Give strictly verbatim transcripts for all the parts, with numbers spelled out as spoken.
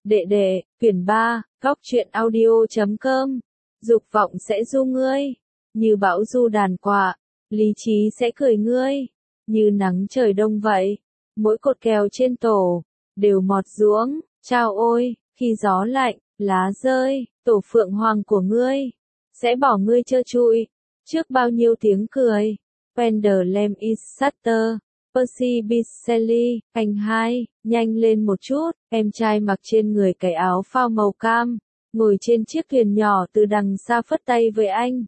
Đệ đệ, quyển ba, góc truyện audio chấm com. Dục vọng sẽ du ngươi, như bão du đàn quạ, lý trí sẽ cười ngươi, như nắng trời đông vậy. Mỗi cột kèo trên tổ, đều mọt ruỗng, chao ôi, khi gió lạnh, lá rơi, tổ phượng hoàng của ngươi, sẽ bỏ ngươi trơ trụi, trước bao nhiêu tiếng cười. When the lamp is shatter, Percy Bysshe Shelley, canh hai, nhanh lên một chút, em trai mặc trên người cái áo phao màu cam, ngồi trên chiếc thuyền nhỏ từ đằng xa phất tay với anh.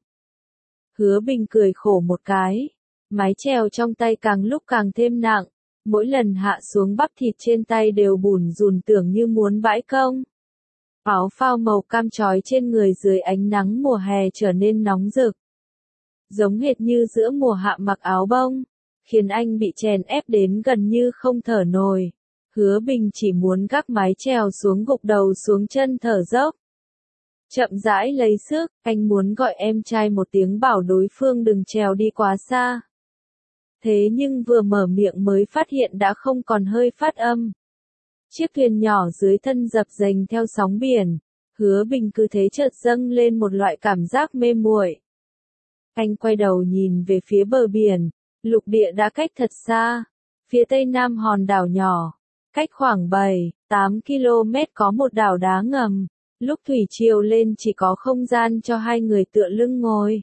Hứa Bình cười khổ một cái, mái chèo trong tay càng lúc càng thêm nặng, mỗi lần hạ xuống bắp thịt trên tay đều bủn rủn tưởng như muốn bãi công. Áo phao màu cam trói trên người dưới ánh nắng mùa hè trở nên nóng rực, giống hệt như giữa mùa hạ mặc áo bông, khiến anh bị chèn ép đến gần như không thở nổi. Hứa Bình chỉ muốn gác mái chèo xuống, gục đầu xuống chân thở dốc. Chậm rãi lấy sức, anh muốn gọi em trai một tiếng bảo đối phương đừng trèo đi quá xa. Thế nhưng vừa mở miệng mới phát hiện đã không còn hơi phát âm. Chiếc thuyền nhỏ dưới thân dập dềnh theo sóng biển, Hứa Bình cứ thế chợt dâng lên một loại cảm giác mê muội. Anh quay đầu nhìn về phía bờ biển, lục địa đã cách thật xa, phía tây nam hòn đảo nhỏ, cách khoảng bảy, tám ki lô mét có một đảo đá ngầm, lúc thủy triều lên chỉ có không gian cho hai người tựa lưng ngồi.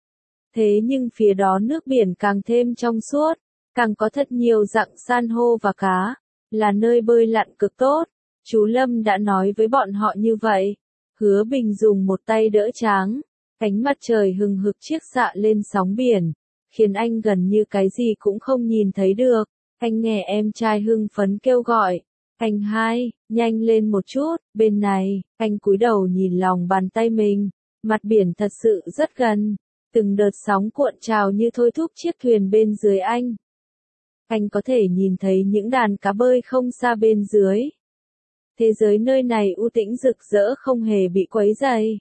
Thế nhưng phía đó nước biển càng thêm trong suốt, càng có thật nhiều dạng san hô và cá, là nơi bơi lặn cực tốt. Chú Lâm đã nói với bọn họ như vậy. Hứa Bình dùng một tay đỡ tráng, ánh mặt trời hừng hực chiếc xạ lên sóng biển, khiến anh gần như cái gì cũng không nhìn thấy được. Anh nghe em trai hưng phấn kêu gọi, anh hai, nhanh lên một chút, bên này. Anh cúi đầu nhìn lòng bàn tay mình, mặt biển thật sự rất gần, từng đợt sóng cuộn trào như thôi thúc chiếc thuyền bên dưới anh. Anh có thể nhìn thấy những đàn cá bơi không xa bên dưới. Thế giới nơi này u tĩnh rực rỡ, không hề bị quấy rầy.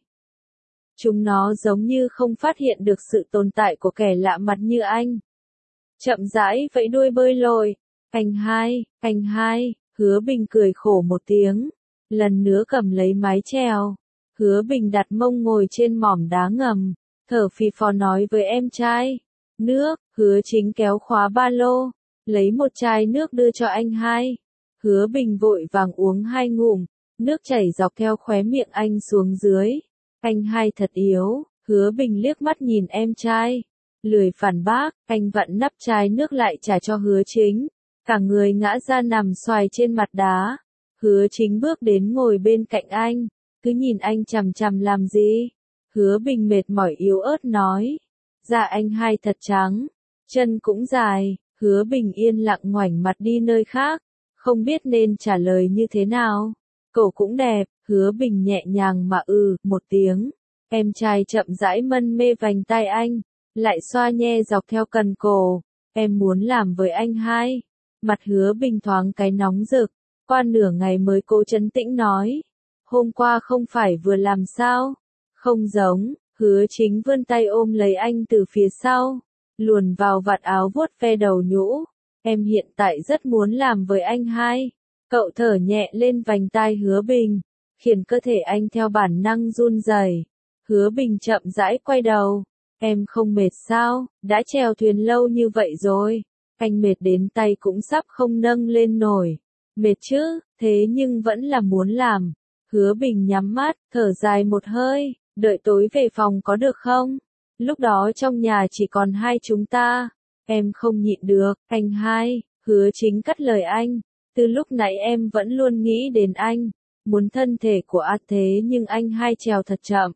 Chúng nó giống như không phát hiện được sự tồn tại của kẻ lạ mặt như anh. Chậm rãi vẫy đuôi bơi lội. Anh hai, anh hai, Hứa Bình cười khổ một tiếng, lần nữa cầm lấy mái chèo. Hứa Bình đặt mông ngồi trên mỏm đá ngầm, thở phì phò nói với em trai. Nước. Hứa Chính kéo khóa ba lô, lấy một chai nước đưa cho anh hai. Hứa Bình vội vàng uống hai ngụm, nước chảy dọc theo khóe miệng anh xuống dưới. Anh hai thật yếu. Hứa Bình liếc mắt nhìn em trai, lười phản bác. Anh vặn nắp chai nước lại trả cho Hứa Chính, cả người ngã ra nằm xoài trên mặt đá. Hứa Chính bước đến ngồi bên cạnh anh, cứ nhìn anh chằm chằm làm gì. Hứa Bình mệt mỏi yếu ớt nói, da anh hai thật trắng, chân cũng dài. Hứa Bình yên lặng ngoảnh mặt đi nơi khác, không biết nên trả lời như thế nào. Cổ cũng đẹp. Hứa Bình nhẹ nhàng mà ừ một tiếng. Em trai chậm rãi mân mê vành tai anh, lại xoa nhe dọc theo cần cổ. Em muốn làm với anh hai. Mặt Hứa Bình thoáng cái nóng rực, qua nửa ngày mới cố trấn tĩnh nói, hôm qua không phải vừa làm sao? Không giống. Hứa Chính vươn tay ôm lấy anh từ phía sau, luồn vào vạt áo vuốt ve đầu nhũ. Em hiện tại rất muốn làm với anh hai. Cậu thở nhẹ lên vành tai Hứa Bình, khiến cơ thể anh theo bản năng run rẩy. Hứa Bình chậm rãi quay đầu. Em không mệt sao? Đã chèo thuyền lâu như vậy rồi. Anh mệt đến tay cũng sắp không nâng lên nổi. Mệt chứ, thế nhưng vẫn là muốn làm. Hứa Bình nhắm mắt, thở dài một hơi, đợi tối về phòng có được không? Lúc đó trong nhà chỉ còn hai chúng ta. Em không nhịn được. Anh hai. Hứa Chính cắt lời anh. Từ lúc nãy em vẫn luôn nghĩ đến anh, muốn thân thể của A thế nhưng anh hai chèo thật chậm.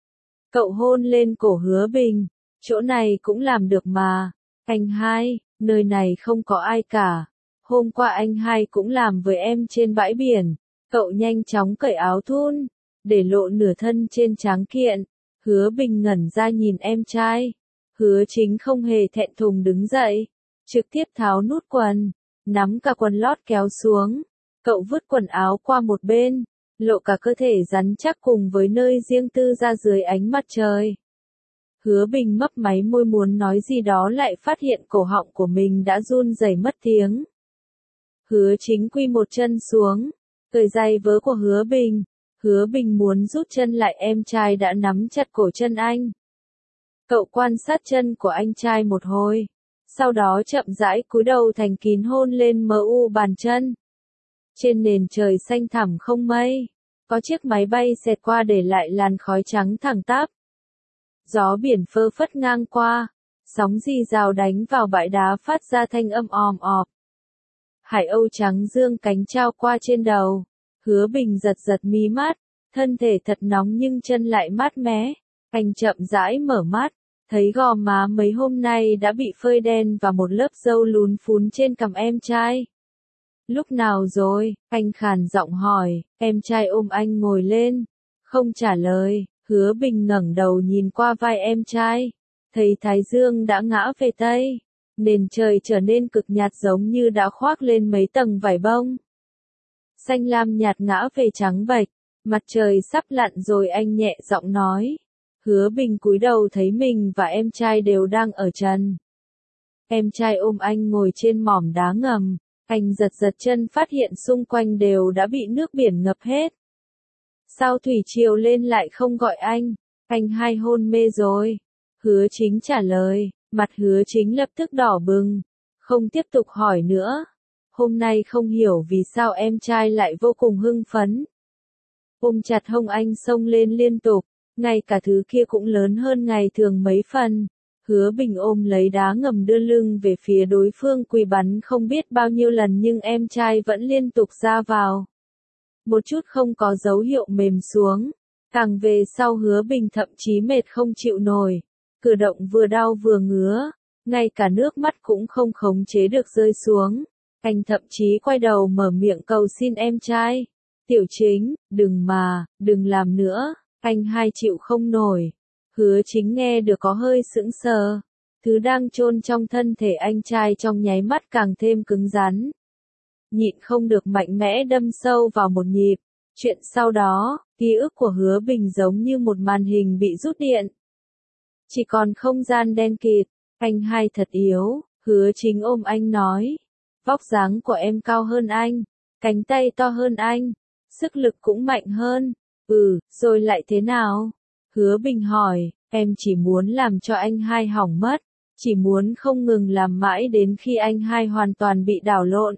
Cậu hôn lên cổ Hứa Bình, chỗ này cũng làm được mà. Anh hai, nơi này không có ai cả. Hôm qua anh hai cũng làm với em trên bãi biển. Cậu nhanh chóng cởi áo thun, để lộ nửa thân trên tráng kiện. Hứa Bình ngẩn ra nhìn em trai. Hứa Chính không hề thẹn thùng đứng dậy, trực tiếp tháo nút quần, nắm cả quần lót kéo xuống. Cậu vứt quần áo qua một bên, lộ cả cơ thể rắn chắc cùng với nơi riêng tư ra dưới ánh mặt trời. Hứa Bình mấp máy môi muốn nói gì đó lại phát hiện cổ họng của mình đã run rẩy mất tiếng. Hứa Chính quy một chân xuống, Cởi giày vớ của Hứa Bình. Hứa Bình muốn rút chân lại, em trai đã nắm chặt cổ chân anh. Cậu quan sát chân của anh trai một hồi. Sau đó chậm rãi cúi đầu thành kín hôn lên mờ u bàn chân. Trên nền trời xanh thẳm không mây, có chiếc máy bay xẹt qua để lại làn khói trắng thẳng tắp. Gió biển phơ phất ngang qua, sóng rì rào đánh vào bãi đá phát ra thanh âm òm ọp. Hải âu trắng dương cánh trao qua trên đầu. Hứa Bình giật giật mí mắt, thân thể thật nóng nhưng chân lại mát mẻ. Anh chậm rãi mở mắt, thấy gò má mấy hôm nay đã bị phơi đen và một lớp râu lún phún trên cằm em trai. Lúc nào rồi? Anh khàn giọng hỏi. Em trai ôm anh ngồi lên, không trả lời. Hứa Bình ngẩng đầu nhìn qua vai em trai, thấy thái dương đã ngã về tây, nền trời trở nên cực nhạt giống như đã khoác lên mấy tầng vải bông. Xanh lam nhạt ngã về trắng bệch, mặt trời sắp lặn rồi, anh nhẹ giọng nói. Hứa Bình cúi đầu thấy mình và em trai đều đang ở trần. Em trai ôm anh ngồi trên mỏm đá ngầm, anh giật giật chân phát hiện xung quanh đều đã bị nước biển ngập hết. Sao thủy triều lên lại không gọi anh? Anh hai hôn mê rồi. Hứa Chính trả lời, mặt Hứa Chính lập tức đỏ bừng, không tiếp tục hỏi nữa. Hôm nay không hiểu vì sao em trai lại vô cùng hưng phấn. Ôm chặt hông anh xông lên liên tục, ngay cả thứ kia cũng lớn hơn ngày thường mấy phần. Hứa Bình ôm lấy đá ngầm đưa lưng về phía đối phương quỳ bắn không biết bao nhiêu lần nhưng em trai vẫn liên tục ra vào. Một chút không có dấu hiệu mềm xuống. Càng về sau Hứa Bình thậm chí mệt không chịu nổi. Cử động vừa đau vừa ngứa. Ngay cả nước mắt cũng không khống chế được rơi xuống. Anh thậm chí quay đầu mở miệng cầu xin em trai. Tiểu Chính, đừng mà, đừng làm nữa. Anh hai chịu không nổi. Hứa Chính nghe được có hơi sững sờ. Thứ đang chôn trong thân thể anh trai trong nháy mắt càng thêm cứng rắn. Nhịn không được mạnh mẽ đâm sâu vào một nhịp. Chuyện sau đó, ký ức của Hứa Bình giống như một màn hình bị rút điện. Chỉ còn không gian đen kịt. Anh hai thật yếu. Hứa Chính ôm anh nói. Vóc dáng của em cao hơn anh. Cánh tay to hơn anh. Sức lực cũng mạnh hơn. Ừ, rồi lại thế nào? Hứa Bình hỏi. Em chỉ muốn làm cho anh hai hỏng mất. Chỉ muốn không ngừng làm mãi đến khi anh hai hoàn toàn bị đảo lộn.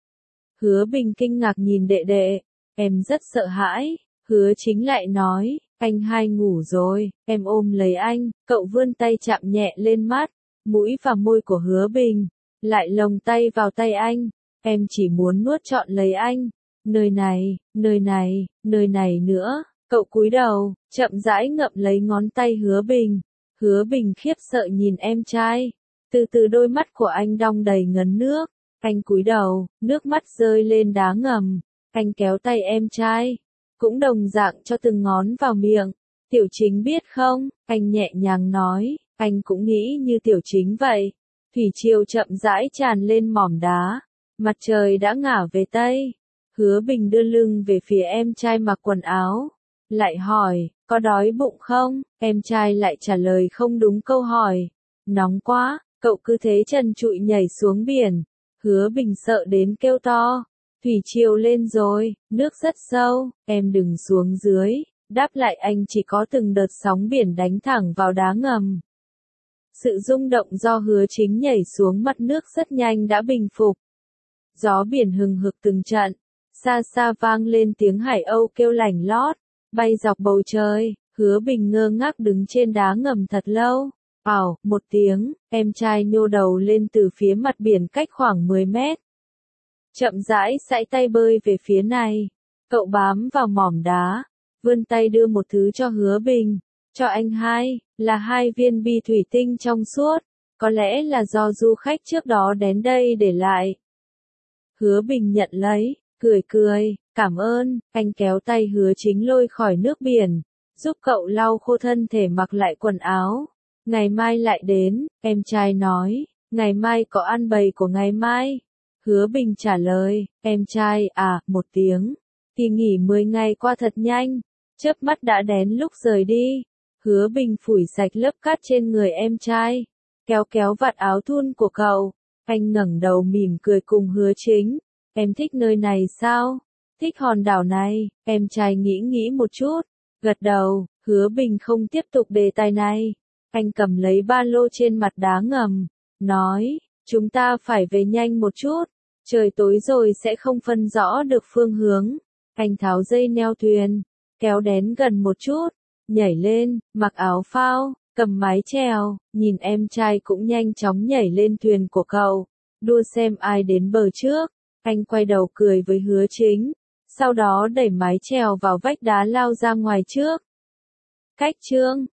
Hứa Bình kinh ngạc nhìn đệ đệ. Em rất sợ hãi. Hứa Chính lại nói. Anh hai ngủ rồi. Em ôm lấy anh. Cậu vươn tay chạm nhẹ lên mắt, mũi và môi của Hứa Bình. Lại lồng tay vào tay anh. Em chỉ muốn nuốt trọn lấy anh. Nơi này, nơi này, nơi này nữa. Cậu cúi đầu, chậm rãi ngậm lấy ngón tay Hứa Bình. Hứa Bình khiếp sợ nhìn em trai. Từ từ đôi mắt của anh đong đầy ngấn nước. Anh cúi đầu, nước mắt rơi lên đá ngầm. Anh kéo tay em trai, cũng đồng dạng cho từng ngón vào miệng. Tiểu Chính biết không? Anh nhẹ nhàng nói. Anh cũng nghĩ như Tiểu Chính vậy. Thủy triều chậm rãi tràn lên mỏm đá. Mặt trời đã ngả về tây. Hứa Bình đưa lưng về phía em trai mặc quần áo. Lại hỏi, có đói bụng không? Em trai lại trả lời không đúng câu hỏi. Nóng quá, cậu cứ thế trần trụi nhảy xuống biển. Hứa Bình sợ đến kêu to. Thủy triều lên rồi, nước rất sâu, em đừng xuống dưới. Đáp lại anh chỉ có từng đợt sóng biển đánh thẳng vào đá ngầm. Sự rung động do Hứa Chính nhảy xuống mặt nước rất nhanh đã bình phục. Gió biển hừng hực từng trận. Xa xa vang lên tiếng hải âu kêu lảnh lót. Bay dọc bầu trời. Hứa Bình ngơ ngác đứng trên đá ngầm thật lâu. Ảo, một tiếng, em trai nhô đầu lên từ phía mặt biển cách khoảng mười mét. Chậm rãi sải tay bơi về phía này. Cậu bám vào mỏm đá, vươn tay đưa một thứ cho Hứa Bình. Cho anh hai, là hai viên bi thủy tinh trong suốt. Có lẽ là do du khách trước đó đến đây để lại. Hứa Bình nhận lấy, cười cười, cảm ơn. Anh kéo tay Hứa Chính lôi khỏi nước biển, giúp cậu lau khô thân thể mặc lại quần áo. Ngày mai lại đến, em trai nói. Ngày mai có ăn bầy của ngày mai. Hứa Bình trả lời, em trai à, một tiếng. Kỳ nghỉ mười ngày qua thật nhanh. Chớp mắt đã đến lúc rời đi. Hứa Bình phủi sạch lớp cát trên người em trai. Kéo kéo vạt áo thun của cậu. Anh ngẩng đầu mỉm cười cùng Hứa Chính. Em thích nơi này sao? Thích hòn đảo này, em trai nghĩ nghĩ một chút, gật đầu, Hứa Bình không tiếp tục đề tài này. Anh cầm lấy ba lô trên mặt đá ngầm, nói, chúng ta phải về nhanh một chút, trời tối rồi sẽ không phân rõ được phương hướng. Anh tháo dây neo thuyền, kéo đến gần một chút, nhảy lên, mặc áo phao, cầm mái chèo, nhìn em trai cũng nhanh chóng nhảy lên thuyền của cậu, đua xem ai đến bờ trước. Anh quay đầu cười với Hứa Chính, sau đó đẩy mái chèo vào vách đá lao ra ngoài trước. Cách chương